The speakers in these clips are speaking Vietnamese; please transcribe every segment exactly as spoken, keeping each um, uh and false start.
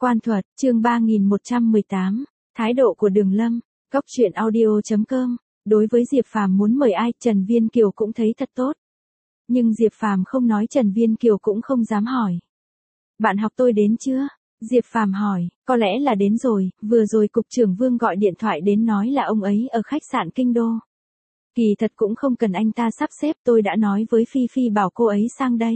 Quan thuật, chương ba nghìn một trăm mười tám, thái độ của Đường Lâm, góc truyện audio chấm com. Đối với Diệp Phàm muốn mời ai, Trần Viên Kiều cũng thấy thật tốt. Nhưng Diệp Phàm không nói, Trần Viên Kiều cũng không dám hỏi. Bạn học tôi đến chưa? Diệp Phàm hỏi, có lẽ là đến rồi, vừa rồi cục trưởng Vương gọi điện thoại đến nói là ông ấy ở khách sạn Kinh Đô. Kỳ thật cũng không cần anh ta sắp xếp, tôi đã nói với Phi Phi bảo cô ấy sang đây.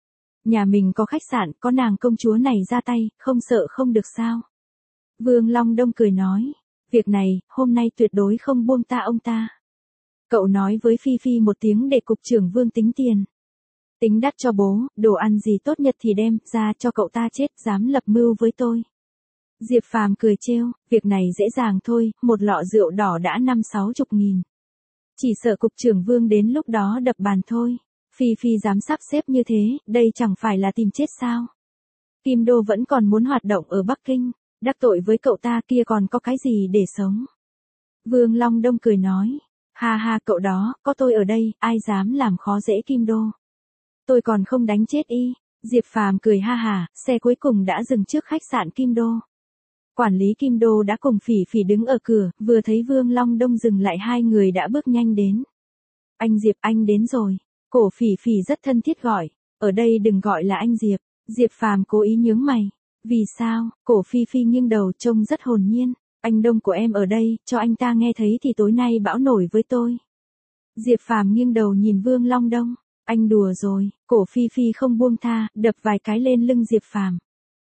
Nhà mình có khách sạn, có nàng công chúa này ra tay, không sợ không được sao? Vương Long Đông cười nói, việc này, hôm nay tuyệt đối không buông ta ông ta. Cậu nói với Phi Phi một tiếng để cục trưởng Vương tính tiền. Tính đắt cho bố, đồ ăn gì tốt nhất thì đem ra cho cậu ta chết, dám lập mưu với tôi. Diệp Phàm cười trêu, việc này dễ dàng thôi, một lọ rượu đỏ đã năm sáu chục nghìn. Chỉ sợ cục trưởng Vương đến lúc đó đập bàn thôi. Phi Phi dám sắp xếp như thế, đây chẳng phải là tìm chết sao? Kim Đô vẫn còn muốn hoạt động ở Bắc Kinh, đắc tội với cậu ta kia còn có cái gì để sống? Vương Long Đông cười nói, ha ha cậu đó, có tôi ở đây, ai dám làm khó dễ Kim Đô? Tôi còn không đánh chết y. Diệp Phàm cười ha hà, xe cuối cùng đã dừng trước khách sạn Kim Đô. Quản lý Kim Đô đã cùng Phỉ Phỉ đứng ở cửa, vừa thấy Vương Long Đông dừng lại hai người đã bước nhanh đến. Anh Diệp, anh đến rồi. Cổ Phỉ Phỉ rất thân thiết gọi, ở đây đừng gọi là anh Diệp. Diệp Phàm cố ý nhướng mày. Vì sao? Cổ Phi Phi nghiêng đầu trông rất hồn nhiên. Anh Đông của em ở đây, cho anh ta nghe thấy thì tối nay bão nổi với tôi. Diệp Phàm nghiêng đầu nhìn Vương Long Đông. Anh đùa rồi. Cổ Phi Phi không buông tha, đập vài cái lên lưng Diệp Phàm.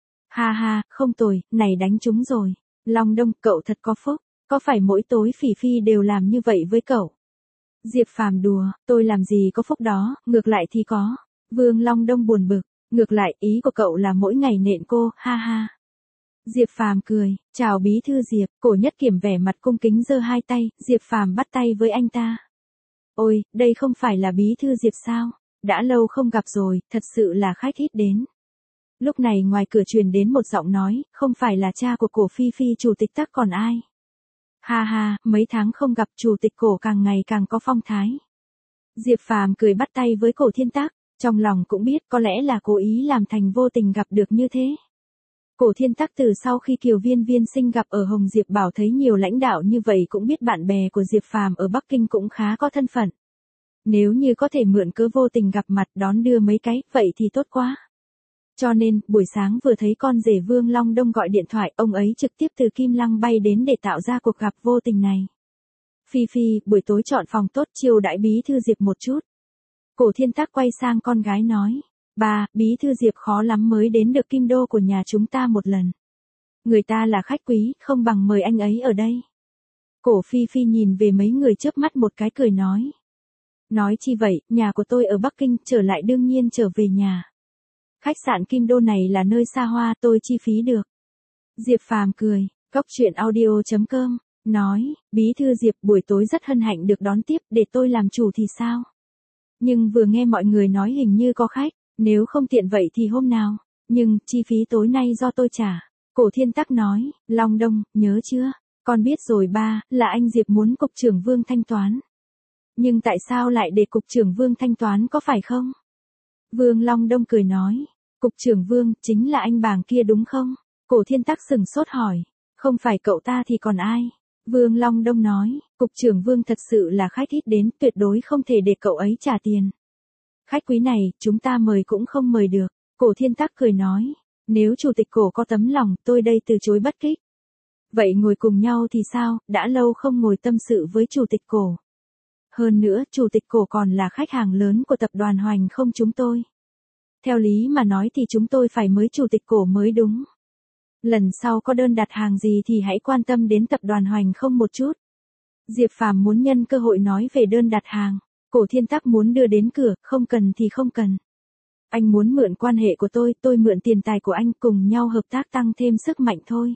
Ha ha, không tồi, này đánh trúng rồi. Long Đông, cậu thật có phúc. Có phải mỗi tối Phỉ Phi đều làm như vậy với cậu? Diệp Phàm đùa, tôi làm gì có phúc đó, ngược lại thì có. Vương Long Đông buồn bực, ngược lại ý của cậu là mỗi ngày nện cô, ha ha. Diệp Phàm cười, chào bí thư Diệp, Cổ Nhất Kiểm vẻ mặt cung kính giơ hai tay, Diệp Phàm bắt tay với anh ta. Ôi, đây không phải là bí thư Diệp sao? Đã lâu không gặp rồi, thật sự là khách ít đến. Lúc này ngoài cửa truyền đến một giọng nói, không phải là cha của Cổ Phi Phi chủ tịch Tắc còn ai? Ha ha, mấy tháng không gặp chủ tịch Cổ càng ngày càng có phong thái. Diệp Phàm cười bắt tay với Cổ Thiên Tắc, trong lòng cũng biết có lẽ là cố ý làm thành vô tình gặp được như thế. Cổ Thiên Tắc từ sau khi Kiều Viên Viên Sinh gặp ở Hồng Diệp Bảo thấy nhiều lãnh đạo như vậy cũng biết bạn bè của Diệp Phàm ở Bắc Kinh cũng khá có thân phận. Nếu như có thể mượn cớ vô tình gặp mặt đón đưa mấy cái, vậy thì tốt quá. Cho nên, buổi sáng vừa thấy con rể Vương Long Đông gọi điện thoại, ông ấy trực tiếp từ Kim Lăng bay đến để tạo ra cuộc gặp vô tình này. Phi Phi, buổi tối chọn phòng tốt chiêu đãi bí thư Diệp một chút. Cổ Thiên Tắc quay sang con gái nói, ba, bí thư Diệp khó lắm mới đến được Kim Đô của nhà chúng ta một lần. Người ta là khách quý, không bằng mời anh ấy ở đây. Cổ Phi Phi nhìn về mấy người chớp mắt một cái cười nói. Nói chi vậy, nhà của tôi ở Bắc Kinh, trở lại đương nhiên trở về nhà. Khách sạn Kim Đô này là nơi xa hoa, tôi chi phí được. Diệp Phàm cười, góc truyện audio chấm com, nói, bí thư Diệp buổi tối rất hân hạnh được đón tiếp, để tôi làm chủ thì sao? Nhưng vừa nghe mọi người nói hình như có khách, nếu không tiện vậy thì hôm nào, nhưng, chi phí tối nay do tôi trả. Cổ Thiên Tắc nói, Long Đông, nhớ chưa? Con biết rồi ba, là anh Diệp muốn cục trưởng Vương thanh toán. Nhưng tại sao lại để cục trưởng Vương thanh toán có phải không? Vương Long Đông cười nói, cục trưởng Vương, chính là anh bàng kia đúng không? Cổ Thiên Tắc sừng sốt hỏi, không phải cậu ta thì còn ai? Vương Long Đông nói, cục trưởng Vương thật sự là khách ít đến, tuyệt đối không thể để cậu ấy trả tiền. Khách quý này, chúng ta mời cũng không mời được. Cổ Thiên Tắc cười nói, nếu chủ tịch Cổ có tấm lòng, tôi đây từ chối bất kích. Vậy ngồi cùng nhau thì sao, đã lâu không ngồi tâm sự với chủ tịch Cổ. Hơn nữa, chủ tịch Cổ còn là khách hàng lớn của tập đoàn Hoành không chúng tôi. Theo lý mà nói thì chúng tôi phải mới chủ tịch Cổ mới đúng. Lần sau có đơn đặt hàng gì thì hãy quan tâm đến tập đoàn Hoành không một chút. Diệp Phàm muốn nhân cơ hội nói về đơn đặt hàng. Cổ Thiên Tắc muốn đưa đến cửa, không cần thì không cần. Anh muốn mượn quan hệ của tôi, tôi mượn tiền tài của anh, cùng nhau hợp tác tăng thêm sức mạnh thôi.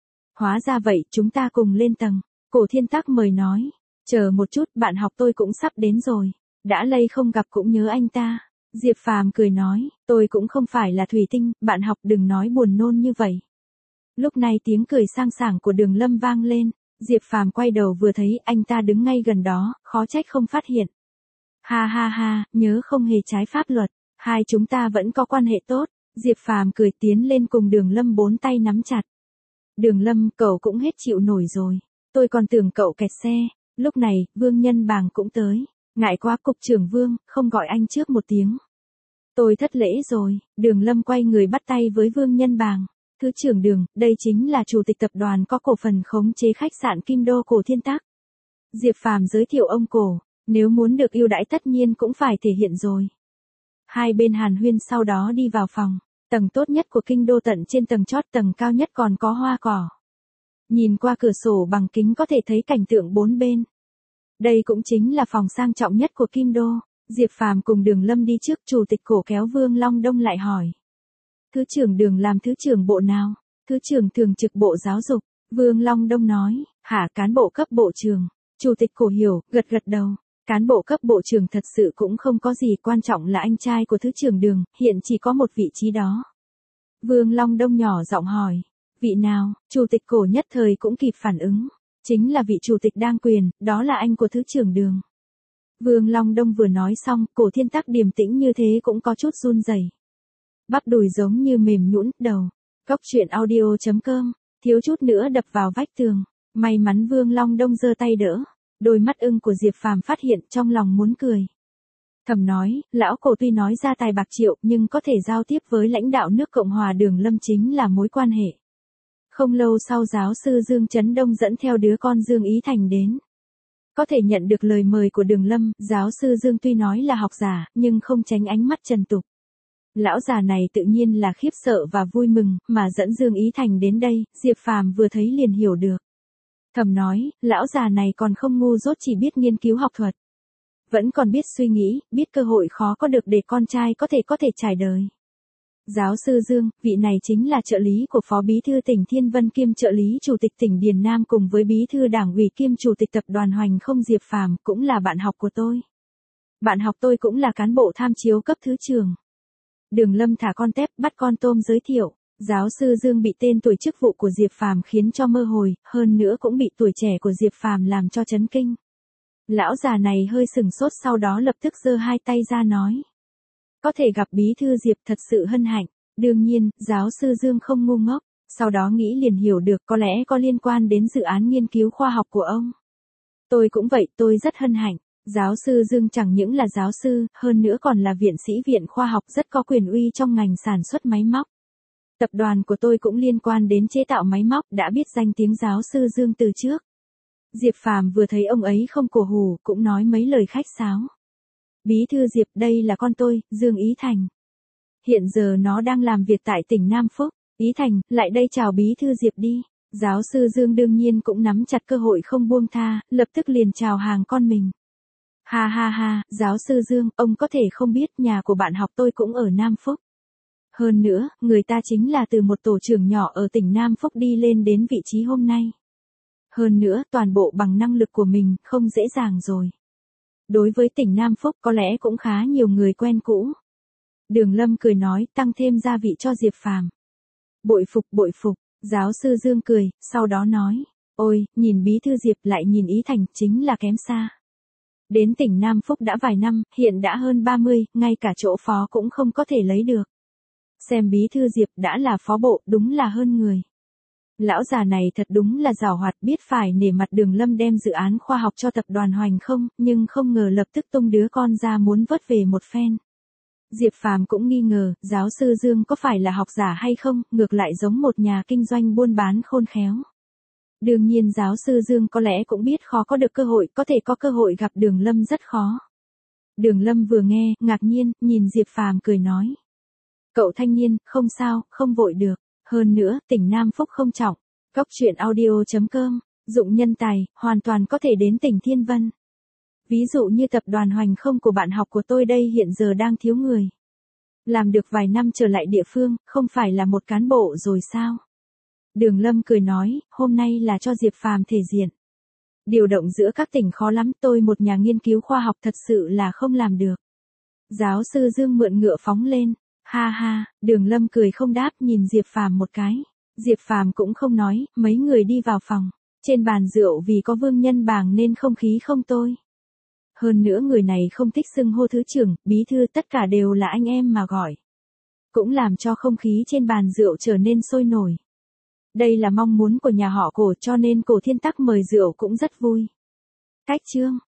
Hóa ra vậy, chúng ta cùng lên tầng. Cổ Thiên Tắc mời nói, chờ một chút, bạn học tôi cũng sắp đến rồi. Đã lây không gặp cũng nhớ anh ta. Diệp Phàm cười nói, tôi cũng không phải là thủy tinh, bạn học đừng nói buồn nôn như vậy. Lúc này tiếng cười sang sảng của Đường Lâm vang lên, Diệp Phàm quay đầu vừa thấy anh ta đứng ngay gần đó, khó trách không phát hiện. Ha ha ha, nhớ không hề trái pháp luật, hai chúng ta vẫn có quan hệ tốt, Diệp Phàm cười tiến lên cùng Đường Lâm bốn tay nắm chặt. Đường Lâm, cậu cũng hết chịu nổi rồi. Tôi còn tưởng cậu kẹt xe. Lúc này, Vương Nhân Bàng cũng tới. Ngại quá cục trưởng Vương, không gọi anh trước một tiếng. Tôi thất lễ rồi. Đường Lâm quay người bắt tay với Vương Nhân Bàng. Thứ trưởng Đường, đây chính là chủ tịch tập đoàn có cổ phần khống chế khách sạn Kim Đô Cổ Thiên Tác. Diệp Phàm giới thiệu ông Cổ, nếu muốn được ưu đãi tất nhiên cũng phải thể hiện rồi. Hai bên hàn huyên sau đó đi vào phòng, tầng tốt nhất của kinh đô tận trên tầng chót, tầng cao nhất còn có hoa cỏ. Nhìn qua cửa sổ bằng kính có thể thấy cảnh tượng bốn bên. Đây cũng chính là phòng sang trọng nhất của Kim Đô. Diệp Phàm cùng Đường Lâm đi trước, chủ tịch Cổ kéo Vương Long Đông lại hỏi. Thứ trưởng Đường làm thứ trưởng bộ nào? Thứ trưởng thường trực bộ giáo dục. Vương Long Đông nói, hả, cán bộ cấp bộ trưởng. Chủ tịch Cổ hiểu, gật gật đầu. Cán bộ cấp bộ trưởng thật sự cũng không có gì, quan trọng là anh trai của thứ trưởng Đường, hiện chỉ có một vị trí đó. Vương Long Đông nhỏ giọng hỏi, vị nào? Chủ tịch Cổ nhất thời cũng kịp phản ứng. Chính là vị chủ tịch đang quyền, đó là anh của thứ trưởng Đường. Vương Long Đông vừa nói xong, Cổ Thiên Tác điềm tĩnh như thế cũng có chút run rẩy. Bắp đùi giống như mềm nhũn, đầu. Cóc truyện audio chấm com, thiếu chút nữa đập vào vách tường. May mắn Vương Long Đông giơ tay đỡ. Đôi mắt ưng của Diệp Phàm phát hiện, trong lòng muốn cười. Thầm nói, lão Cổ tuy nói ra tài bạc triệu nhưng có thể giao tiếp với lãnh đạo nước Cộng hòa Đường Lâm chính là mối quan hệ. Không lâu sau giáo sư Dương Chấn Đông dẫn theo đứa con Dương Ý Thành đến. Có thể nhận được lời mời của Đường Lâm, giáo sư Dương tuy nói là học giả, nhưng không tránh ánh mắt trần tục. Lão già này tự nhiên là khiếp sợ và vui mừng, mà dẫn Dương Ý Thành đến đây, Diệp Phàm vừa thấy liền hiểu được. Thầm nói, lão già này còn không ngu dốt chỉ biết nghiên cứu học thuật. Vẫn còn biết suy nghĩ, biết cơ hội khó có được để con trai có thể có thể trải đời. Giáo sư Dương, vị này chính là trợ lý của Phó Bí thư tỉnh Thiên Vân kiêm trợ lý Chủ tịch tỉnh Điền Nam cùng với Bí thư Đảng ủy kiêm Chủ tịch tập đoàn Hoành Không Diệp Phàm, cũng là bạn học của tôi. Bạn học tôi cũng là cán bộ tham chiếu cấp thứ trưởng. Đường Lâm thả con tép bắt con tôm giới thiệu. Giáo sư Dương bị tên tuổi chức vụ của Diệp Phàm khiến cho mơ hồi, hơn nữa cũng bị tuổi trẻ của Diệp Phàm làm cho chấn kinh. Lão già này hơi sừng sốt, sau đó lập tức giơ hai tay ra nói. Có thể gặp bí thư Diệp thật sự hân hạnh. Đương nhiên, giáo sư Dương không ngu ngốc, sau đó nghĩ liền hiểu được có lẽ có liên quan đến dự án nghiên cứu khoa học của ông. Tôi cũng vậy, tôi rất hân hạnh. Giáo sư Dương chẳng những là giáo sư, hơn nữa còn là viện sĩ viện khoa học rất có quyền uy trong ngành sản xuất máy móc. Tập đoàn của tôi cũng liên quan đến chế tạo máy móc, đã biết danh tiếng giáo sư Dương từ trước. Diệp Phàm vừa thấy ông ấy không cổ hủ, cũng nói mấy lời khách sáo. Bí thư Diệp, đây là con tôi, Dương Ý Thành. Hiện giờ nó đang làm việc tại tỉnh Nam Phúc. Ý Thành, lại đây chào bí thư Diệp đi. Giáo sư Dương đương nhiên cũng nắm chặt cơ hội không buông tha, lập tức liền chào hàng con mình. Ha ha ha, giáo sư Dương, ông có thể không biết nhà của bạn học tôi cũng ở Nam Phúc. Hơn nữa, người ta chính là từ một tổ trưởng nhỏ ở tỉnh Nam Phúc đi lên đến vị trí hôm nay. Hơn nữa, toàn bộ bằng năng lực của mình, không dễ dàng rồi. Đối với tỉnh Nam Phúc có lẽ cũng khá nhiều người quen cũ. Đường Lâm cười nói, tăng thêm gia vị cho Diệp Phàm. Bội phục, bội phục, giáo sư Dương cười, sau đó nói, ôi, nhìn bí thư Diệp lại nhìn Ý Thành, chính là kém xa. Đến tỉnh Nam Phúc đã vài năm, hiện đã hơn ba mươi, ngay cả chỗ phó cũng không có thể lấy được. Xem bí thư Diệp đã là phó bộ, đúng là hơn người. Lão già này thật đúng là giàu hoạt, biết phải nể mặt Đường Lâm đem dự án khoa học cho tập đoàn Hoành Không, nhưng không ngờ lập tức tung đứa con ra muốn vớt về một phen. Diệp Phàm cũng nghi ngờ, giáo sư Dương có phải là học giả hay không, ngược lại giống một nhà kinh doanh buôn bán khôn khéo. Đương nhiên giáo sư Dương có lẽ cũng biết khó có được cơ hội, có thể có cơ hội gặp Đường Lâm rất khó. Đường Lâm vừa nghe, ngạc nhiên, nhìn Diệp Phàm cười nói. Cậu thanh niên, không sao, không vội được. Hơn nữa, tỉnh Nam Phúc không trọng. Cóc truyện audio chấm com, dụng nhân tài, hoàn toàn có thể đến tỉnh Thiên Vân. Ví dụ như tập đoàn Hoành Không của bạn học của tôi đây hiện giờ đang thiếu người. Làm được vài năm trở lại địa phương, không phải là một cán bộ rồi sao? Đường Lâm cười nói, hôm nay là cho Diệp Phàm thể diện. Điều động giữa các tỉnh khó lắm, tôi một nhà nghiên cứu khoa học thật sự là không làm được. Giáo sư Dương mượn ngựa phóng lên. Ha ha, Đường Lâm cười không đáp, nhìn Diệp Phàm một cái. Diệp Phàm cũng không nói, mấy người đi vào phòng. Trên bàn rượu vì có Vương Nhân Bàng nên không khí không tôi. Hơn nữa người này không thích xưng hô thứ trưởng, bí thư, tất cả đều là anh em mà gọi. cũng làm cho không khí trên bàn rượu trở nên sôi nổi. Đây là mong muốn của nhà họ Cổ cho nên Cổ Thiên Tắc mời rượu cũng rất vui. Cách chương